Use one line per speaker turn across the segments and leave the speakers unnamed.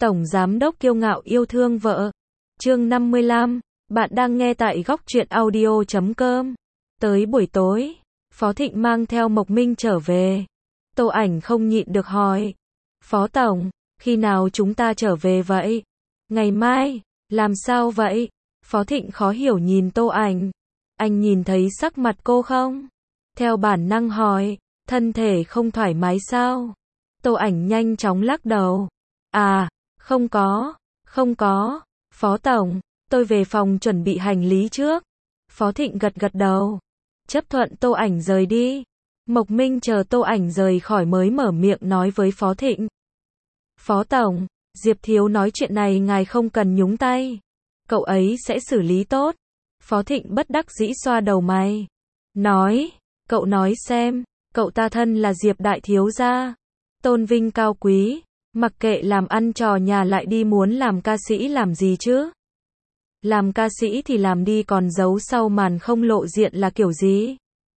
Tổng giám đốc kiêu ngạo yêu thương vợ. Chương 55, bạn đang nghe tại góc truyện audio.com. Tới buổi tối, Phó Thịnh mang theo Mộc Minh trở về. Tô Ảnh không nhịn được hỏi. Phó Tổng, khi nào chúng ta trở về vậy? Ngày mai, làm sao vậy? Phó Thịnh khó hiểu nhìn Tô Ảnh. Anh nhìn thấy sắc mặt cô không? Theo bản năng hỏi, thân thể không thoải mái sao? Tô Ảnh nhanh chóng lắc đầu. À, không có. Phó Tổng, tôi về phòng chuẩn bị hành lý trước. Phó Thịnh gật gật đầu. Chấp thuận Tô Ảnh rời đi. Mộc Minh chờ Tô Ảnh rời khỏi mới mở miệng nói với Phó Thịnh. Phó Tổng, Diệp Thiếu nói chuyện này ngài không cần nhúng tay. Cậu ấy sẽ xử lý tốt. Phó Thịnh bất đắc dĩ xoa đầu mày. Nói, cậu nói xem, cậu ta thân là Diệp Đại Thiếu gia. Tôn vinh cao quý, mặc kệ làm ăn trò nhà lại đi muốn làm ca sĩ làm gì chứ? Làm ca sĩ thì làm đi còn giấu sau màn không lộ diện là kiểu gì?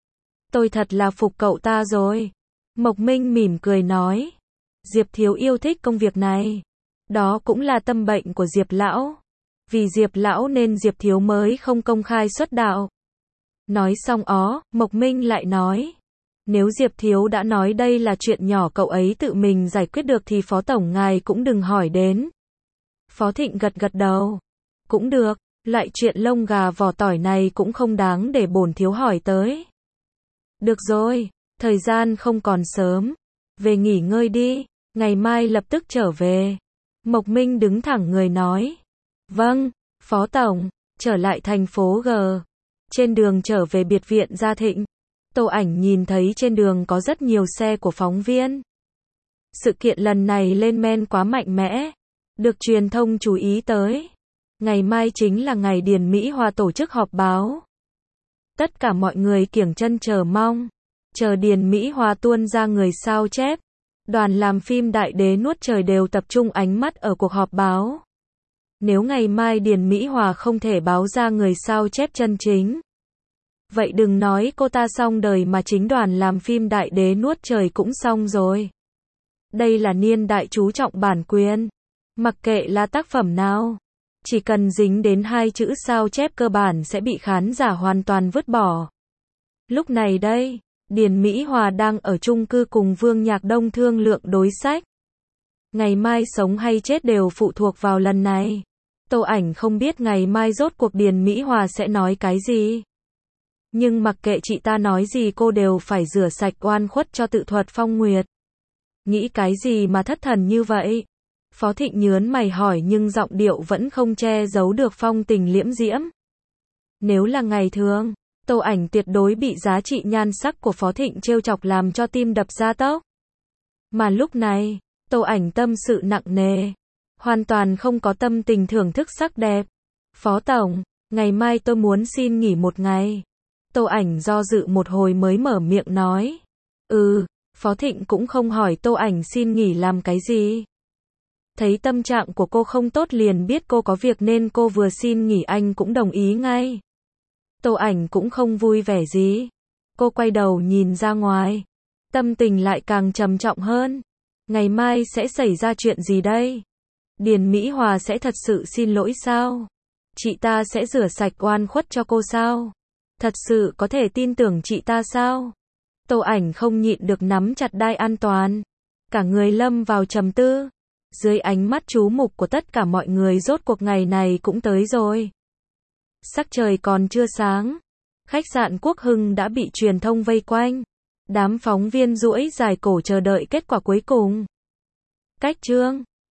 Tôi thật là phục cậu ta rồi. Mộc Minh mỉm cười nói. Diệp Thiếu yêu thích công việc này. Đó cũng là tâm bệnh của Diệp Lão. Vì Diệp Lão nên Diệp Thiếu mới không công khai xuất đạo. Nói xong Mộc Minh lại nói. Nếu Diệp Thiếu đã nói đây là chuyện nhỏ cậu ấy tự mình giải quyết được thì Phó Tổng ngài cũng đừng hỏi đến. Phó Thịnh gật gật đầu. Cũng được, loại chuyện lông gà vỏ tỏi này cũng không đáng để bổn thiếu hỏi tới. Được rồi, thời gian không còn sớm. Về nghỉ ngơi đi, ngày mai lập tức trở về. Mộc Minh đứng thẳng người nói. Vâng, Phó Tổng, trở lại thành phố G. Trên đường trở về biệt viện Gia Thịnh. Tô Ảnh nhìn thấy trên đường có rất nhiều xe của phóng viên. Sự kiện lần này lên men quá mạnh mẽ, được truyền thông chú ý tới. Ngày mai chính là ngày Điền Mỹ Hòa tổ chức họp báo. Tất cả mọi người kiểng chân chờ mong, chờ Điền Mỹ Hòa tuôn ra người sao chép. Đoàn làm phim Đại Đế Nuốt Trời đều tập trung ánh mắt ở cuộc họp báo. Nếu ngày mai Điền Mỹ Hòa không thể báo ra người sao chép chân chính, vậy đừng nói cô ta xong đời mà chính đoàn làm phim Đại Đế Nuốt Trời cũng xong rồi. Đây là niên đại chú trọng bản quyền. Mặc kệ là tác phẩm nào, chỉ cần dính đến hai chữ sao chép cơ bản sẽ bị khán giả hoàn toàn vứt bỏ. Lúc này đây, Điền Mỹ Hòa đang ở chung cư cùng Vương Nhạc Đông thương lượng đối sách. Ngày mai sống hay chết đều phụ thuộc vào lần này. Tô Ảnh không biết ngày mai rốt cuộc Điền Mỹ Hòa sẽ nói cái gì. Nhưng mặc kệ chị ta nói gì cô đều phải rửa sạch oan khuất cho tự thuật Phong Nguyệt. Nghĩ cái gì mà thất thần như vậy? Phó Thịnh nhớn mày hỏi nhưng giọng điệu vẫn không che giấu được phong tình liễm diễm. Nếu là ngày thường, Tô Ảnh tuyệt đối bị giá trị nhan sắc của Phó Thịnh trêu chọc làm cho tim đập ra tốc. Mà lúc này, Tô Ảnh tâm sự nặng nề, hoàn toàn không có tâm tình thưởng thức sắc đẹp. Phó Tổng, ngày mai tôi muốn xin nghỉ một ngày. Tô Ảnh do dự một hồi mới mở miệng nói. Phó Thịnh cũng không hỏi Tô Ảnh xin nghỉ làm cái gì. Thấy tâm trạng của cô không tốt liền biết cô có việc nên cô vừa xin nghỉ anh cũng đồng ý ngay. Tô Ảnh cũng không vui vẻ gì. Cô quay đầu nhìn ra ngoài. Tâm tình lại càng trầm trọng hơn. Ngày mai sẽ xảy ra chuyện gì đây? Điền Mỹ Hòa sẽ thật sự xin lỗi sao? Chị ta sẽ rửa sạch oan khuất cho cô sao? Thật sự có thể tin tưởng chị ta sao? Tô Ảnh không nhịn được nắm chặt đai an toàn. Cả người lâm vào trầm tư. Dưới ánh mắt chú mục của tất cả mọi người rốt cuộc ngày này cũng tới rồi. Sắc trời còn chưa sáng. Khách sạn Quốc Hưng đã bị truyền thông vây quanh. Đám phóng viên duỗi dài cổ chờ đợi kết quả cuối cùng. Cách chương